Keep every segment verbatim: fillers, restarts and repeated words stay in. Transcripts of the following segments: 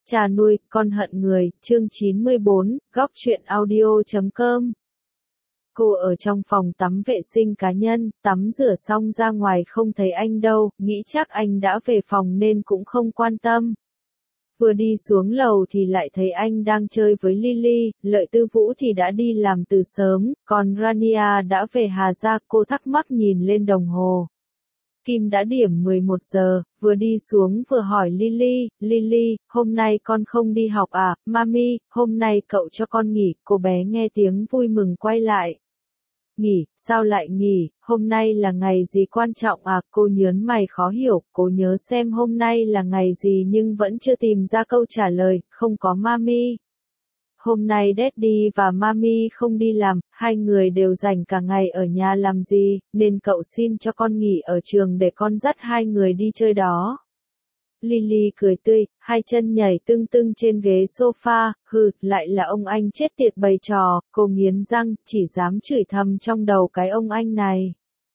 Cha nuôi, con hận người, chương chín mươi bốn, góc truyện audio chấm com. Cô ở trong phòng tắm vệ sinh cá nhân, tắm rửa xong ra ngoài không thấy anh đâu, nghĩ chắc anh đã về phòng nên cũng không quan tâm. Vừa đi xuống lầu thì lại thấy anh đang chơi với Lily, Lợi Tư Vũ thì đã đi làm từ sớm, còn Rania đã về Hà Gia. Cô thắc mắc nhìn lên đồng hồ. Kim đã điểm mười một giờ, vừa đi xuống vừa hỏi Lily, Lily, hôm nay con không đi học à, Mami, hôm nay cậu cho con nghỉ. Cô bé nghe tiếng vui mừng quay lại. Nghỉ, sao lại nghỉ, hôm nay là ngày gì quan trọng à, cô nhớn mày khó hiểu, cô nhớ xem hôm nay là ngày gì nhưng vẫn chưa tìm ra câu trả lời, không có Mami. Hôm nay Daddy và Mami không đi làm, hai người đều dành cả ngày ở nhà làm gì, nên cậu xin cho con nghỉ ở trường để con dắt hai người đi chơi đó. Lily cười tươi, hai chân nhảy tưng tưng trên ghế sofa, hừ, lại là ông anh chết tiệt bày trò, cô nghiến răng, chỉ dám chửi thầm trong đầu cái ông anh này.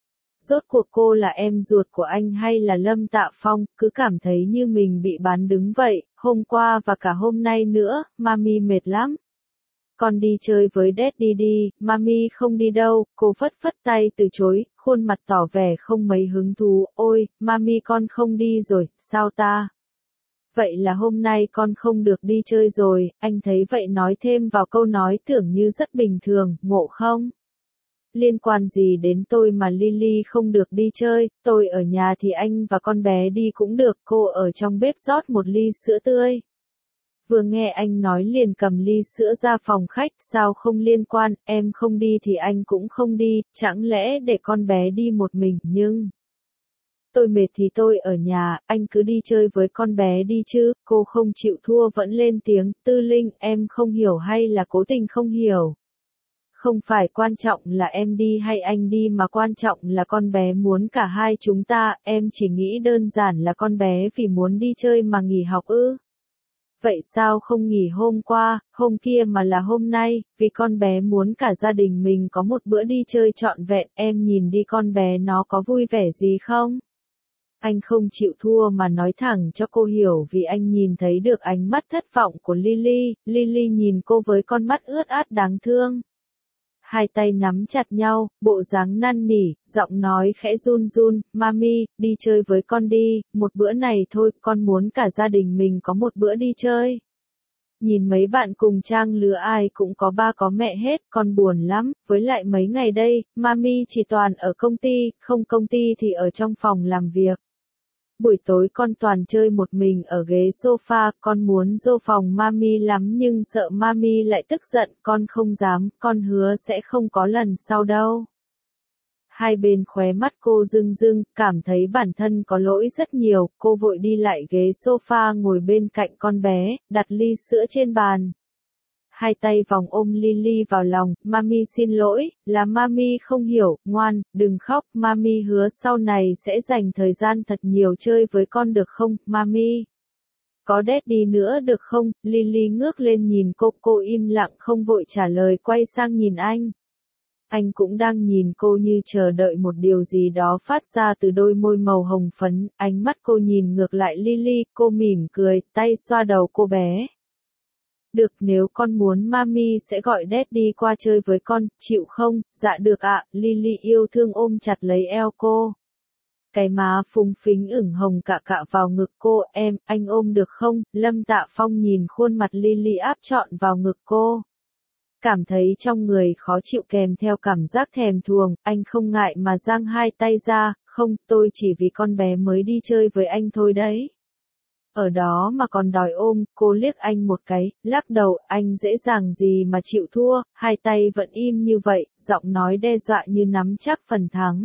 Rốt cuộc cô là em ruột của anh hay là Lâm Tạ Phong, cứ cảm thấy như mình bị bán đứng vậy, hôm qua và cả hôm nay nữa, Mami mệt lắm. Con đi chơi với Daddy đi, Mami không đi đâu, cô phất phất tay từ chối, khuôn mặt tỏ vẻ không mấy hứng thú, ôi, Mami con không đi rồi, sao ta? Vậy là hôm nay con không được đi chơi rồi, anh thấy vậy nói thêm vào câu nói tưởng như rất bình thường, ngộ không? Liên quan gì đến tôi mà Lily không được đi chơi, tôi ở nhà thì anh và con bé đi cũng được, cô ở trong bếp rót một ly sữa tươi. Vừa nghe anh nói liền cầm ly sữa ra phòng khách, sao không liên quan, em không đi thì anh cũng không đi, chẳng lẽ để con bé đi một mình, nhưng... Tôi mệt thì tôi ở nhà, anh cứ đi chơi với con bé đi chứ, cô không chịu thua vẫn lên tiếng, Tư Linh, em không hiểu hay là cố tình không hiểu. Không phải quan trọng là em đi hay anh đi mà quan trọng là con bé muốn cả hai chúng ta, em chỉ nghĩ đơn giản là con bé vì muốn đi chơi mà nghỉ học ư. Vậy sao không nghỉ hôm qua, hôm kia mà là hôm nay, vì con bé muốn cả gia đình mình có một bữa đi chơi trọn vẹn, em nhìn đi con bé nó có vui vẻ gì không? Anh không chịu thua mà nói thẳng cho cô hiểu vì anh nhìn thấy được ánh mắt thất vọng của Lily, Lily nhìn cô với con mắt ướt át đáng thương. Hai tay nắm chặt nhau, bộ dáng năn nỉ, giọng nói khẽ run run, Mami, đi chơi với con đi, một bữa này thôi, con muốn cả gia đình mình có một bữa đi chơi. Nhìn mấy bạn cùng trang lứa ai cũng có ba có mẹ hết, con buồn lắm, với lại mấy ngày đây, Mami chỉ toàn ở công ty, không công ty thì ở trong phòng làm việc. Buổi tối con toàn chơi một mình ở ghế sofa, con muốn vô phòng Mami lắm nhưng sợ Mami lại tức giận, con không dám, con hứa sẽ không có lần sau đâu. Hai bên khóe mắt cô rưng rưng, cảm thấy bản thân có lỗi rất nhiều, cô vội đi lại ghế sofa ngồi bên cạnh con bé, đặt ly sữa trên bàn. Hai tay vòng ôm Lily vào lòng, Mami xin lỗi, là Mami không hiểu, ngoan, đừng khóc, Mami hứa sau này sẽ dành thời gian thật nhiều chơi với con được không, Mami? Có Daddy nữa được không? Lily ngước lên nhìn cô, cô im lặng không vội trả lời, quay sang nhìn anh. Anh cũng đang nhìn cô như chờ đợi một điều gì đó phát ra từ đôi môi màu hồng phấn, ánh mắt cô nhìn ngược lại Lily, cô mỉm cười, tay xoa đầu cô bé. Được, nếu con muốn Mami sẽ gọi Daddy qua chơi với con, chịu không? Dạ được ạ, Lily yêu thương ôm chặt lấy eo cô. Cái má phúng phính ửng hồng cạ cạ vào ngực cô, em, anh ôm được không? Lâm Tạ Phong nhìn khuôn mặt Lily áp trọn vào ngực cô. Cảm thấy trong người khó chịu kèm theo cảm giác thèm thuồng, anh không ngại mà giang hai tay ra, không, tôi chỉ vì con bé mới đi chơi với anh thôi đấy. Ở đó mà còn đòi ôm, cô liếc anh một cái, lắc đầu, anh dễ dàng gì mà chịu thua, hai tay vẫn im như vậy, giọng nói đe dọa như nắm chắc phần thắng.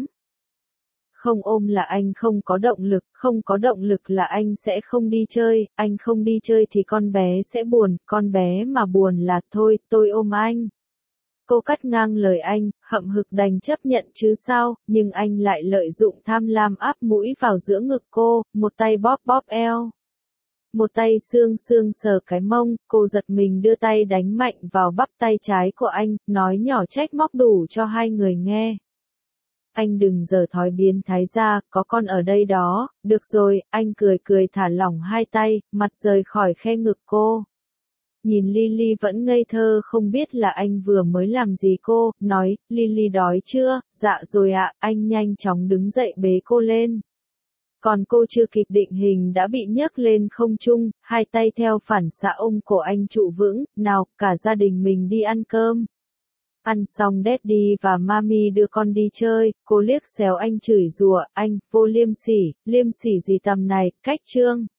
Không ôm là anh không có động lực, không có động lực là anh sẽ không đi chơi, anh không đi chơi thì con bé sẽ buồn, con bé mà buồn là thôi, tôi ôm anh. Cô cắt ngang lời anh, hậm hực đành chấp nhận chứ sao, nhưng anh lại lợi dụng tham lam áp mũi vào giữa ngực cô, một tay bóp bóp eo. Một tay xương xương sờ cái mông, cô giật mình đưa tay đánh mạnh vào bắp tay trái của anh, nói nhỏ trách móc đủ cho hai người nghe. anh đừng giở thói biến thái ra, có con ở đây đó, được rồi, anh cười cười thả lỏng hai tay, mặt rời khỏi khe ngực cô. Nhìn Lily vẫn ngây thơ không biết là anh vừa mới làm gì cô, nói, Lily đói chưa, dạ rồi ạ, anh nhanh chóng đứng dậy bế cô lên. Còn cô chưa kịp định hình đã bị nhấc lên không trung, hai tay theo phản xạ ôm cổ anh trụ vững, nào, cả gia đình mình đi ăn cơm. Ăn xong Daddy và Mami đưa con đi chơi, cô liếc xéo anh chửi rủa, anh, vô liêm sỉ, liêm sỉ gì tầm này, cách trương.